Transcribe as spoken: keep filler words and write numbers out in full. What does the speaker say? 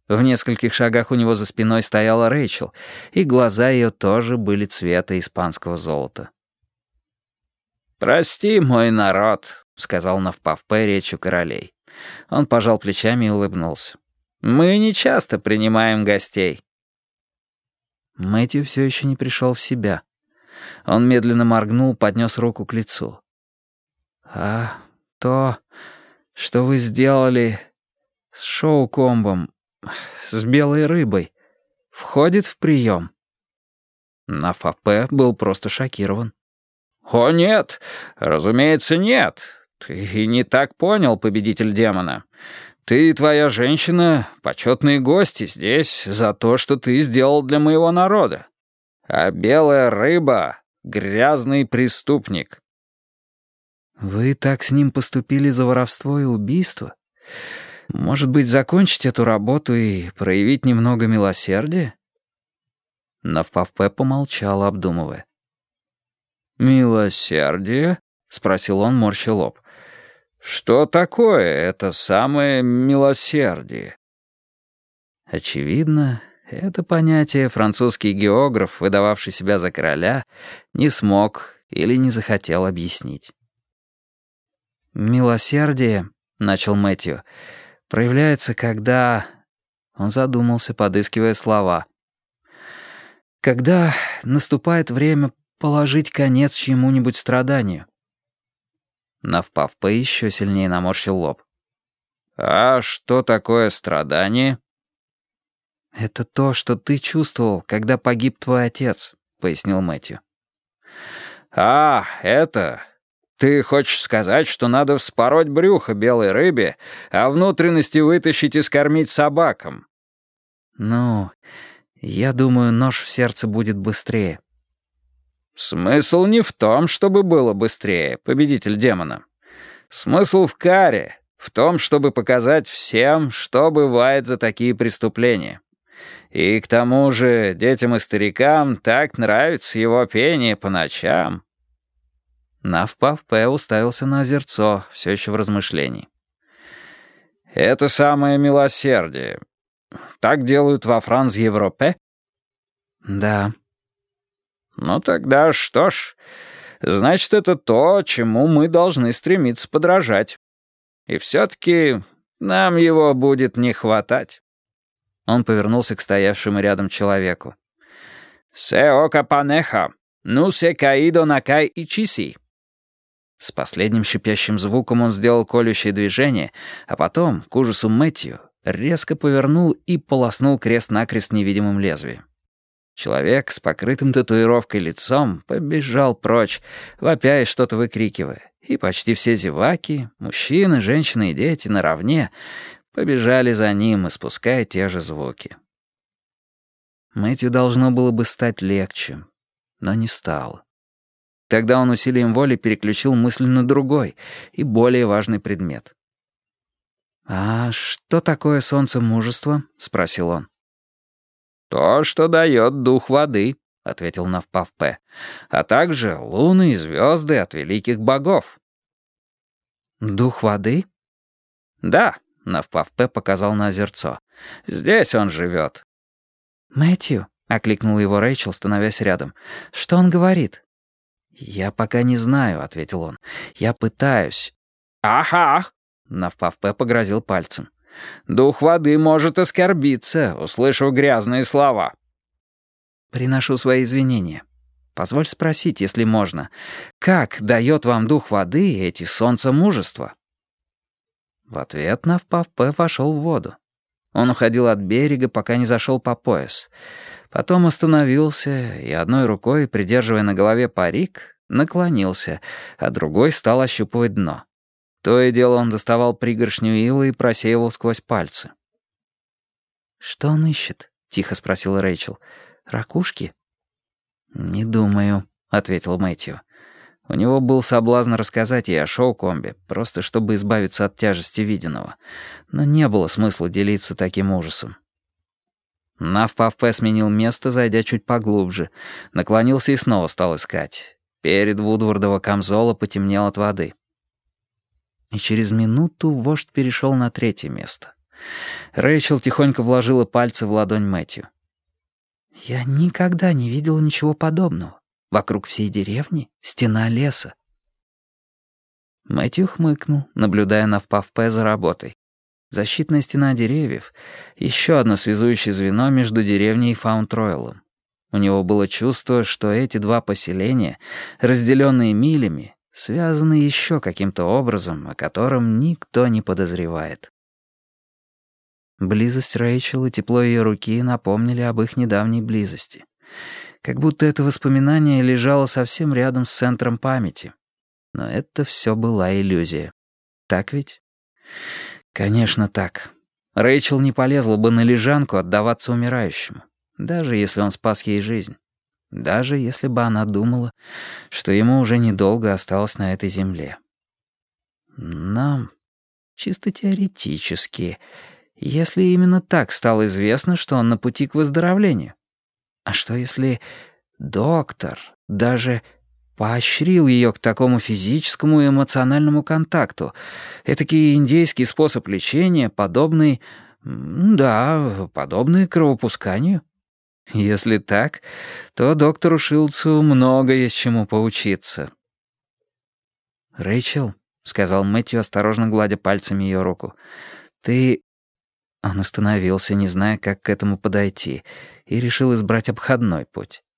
В нескольких шагах у него за спиной стояла Рэйчел, и глаза ее тоже были цвета испанского золота. «Прости, мой народ», — сказал Навпавпе речью королей. Он пожал плечами и улыбнулся. «Мы не часто принимаем гостей». Мэтью все еще не пришел в себя. Он медленно моргнул, поднес руку к лицу. «А то, что вы сделали с шоу-комбом, с белой рыбой, входит в прием?» Навпавпе был просто шокирован. «О, нет! Разумеется, нет! Ты не так понял, победитель демона. Ты и твоя женщина — почетные гости здесь за то, что ты сделал для моего народа. А белая рыба — грязный преступник». «Вы так с ним поступили за воровство и убийство? Может быть, закончить эту работу и проявить немного милосердия?» Навпавпе помолчал, обдумывая. «Милосердие?» — спросил он, морща лоб. «Что такое это самое милосердие?» Очевидно, это понятие французский географ, выдававший себя за короля, не смог или не захотел объяснить. «Милосердие», — начал Мэтью, — «проявляется, когда...» Он задумался, подыскивая слова. «Когда наступает время положить конец чьему-нибудь страданию». Навпавпе еще сильнее наморщил лоб. «А что такое страдание?» «Это то, что ты чувствовал, когда погиб твой отец», — пояснил Мэтью. «А, это... Ты хочешь сказать, что надо вспороть брюхо белой рыбе, а внутренности вытащить и скормить собакам?» «Ну, я думаю, нож в сердце будет быстрее». «Смысл не в том, чтобы было быстрее, победитель демона. Смысл в каре, в том, чтобы показать всем, что бывает за такие преступления. И к тому же детям и старикам так нравится его пение по ночам». Навпавпе уставился на озерцо, все еще в размышлении. «Это самое милосердие. Так делают во Франс-Европе?» «Да». «Ну тогда что ж, значит, это то, чему мы должны стремиться подражать. И все-таки нам его будет не хватать». Он повернулся к стоявшему рядом человеку. «Се ока панеха, ну се каидо накай и чиси». С последним шипящим звуком он сделал колющее движение, а потом, к ужасу Мэтью, резко повернул и полоснул крест-накрест невидимым лезвием. Человек с покрытым татуировкой лицом побежал прочь, вопя и что-то выкрикивая, и почти все зеваки, мужчины, женщины и дети наравне, побежали за ним, испуская те же звуки. Мэтью должно было бы стать легче, но не стало. Тогда он усилием воли переключил мысль на другой и более важный предмет. «А что такое солнце мужества?» — спросил он. «То, что дает дух воды», — ответил Навпавпе, «а также луны и звезды от великих богов». «Дух воды?» «Да», — Навпавпе показал на озерцо. «Здесь он живет». «Мэтью», — окликнул его Рэйчел, становясь рядом, — «что он говорит?» «Я пока не знаю», — ответил он. «Я пытаюсь». «Ага», — Навпавпе погрозил пальцем. «Дух воды может оскорбиться, услышав грязные слова». «Приношу свои извинения. Позволь спросить, если можно, как дает вам дух воды эти солнца мужества?» В ответ Навпавпе вошел в воду. Он уходил от берега, пока не зашел по пояс. Потом остановился и одной рукой, придерживая на голове парик, наклонился, а другой стал ощупывать дно. То и дело он доставал пригоршню ила и просеивал сквозь пальцы. «Что он ищет?» — тихо спросила Рэйчел. «Ракушки?» «Не думаю», — ответил Мэтью. У него был соблазн рассказать ей о шоу-комбе, просто чтобы избавиться от тяжести виденного. Но не было смысла делиться таким ужасом. Навпавпе сменил место, зайдя чуть поглубже. Наклонился и снова стал искать. Перед Вудвардова камзола потемнел от воды. И через минуту вождь перешел на третье место. Рэйчел тихонько вложила пальцы в ладонь Мэтью. «Я никогда не видела ничего подобного. Вокруг всей деревни стена леса». Мэтью хмыкнул, наблюдая на ВПАВП за работой. Защитная стена деревьев — еще одно связующее звено между деревней и Фаунд-Ройлом. У него было чувство, что эти два поселения, разделенные милями, связаны еще каким-то образом, о котором никто не подозревает. Близость Рэйчел и тепло ее руки напомнили об их недавней близости. Как будто это воспоминание лежало совсем рядом с центром памяти. Но это все была иллюзия. Так ведь? Конечно, так. Рэйчел не полезла бы на лежанку отдаваться умирающему, даже если он спас ей жизнь. Даже если бы она думала, что ему уже недолго осталось на этой земле. Нам, чисто теоретически, если именно так стало известно, что он на пути к выздоровлению. А что если доктор даже поощрил ее к такому физическому и эмоциональному контакту? Этакий индейский способ лечения, подобный, да, подобный кровопусканию. Если так, то доктору Шилдсу много есть чему поучиться. «Рэйчел», — сказал Мэтью, осторожно гладя пальцами ее руку, — «ты...» Он остановился, не зная, как к этому подойти, и решил избрать обходной путь.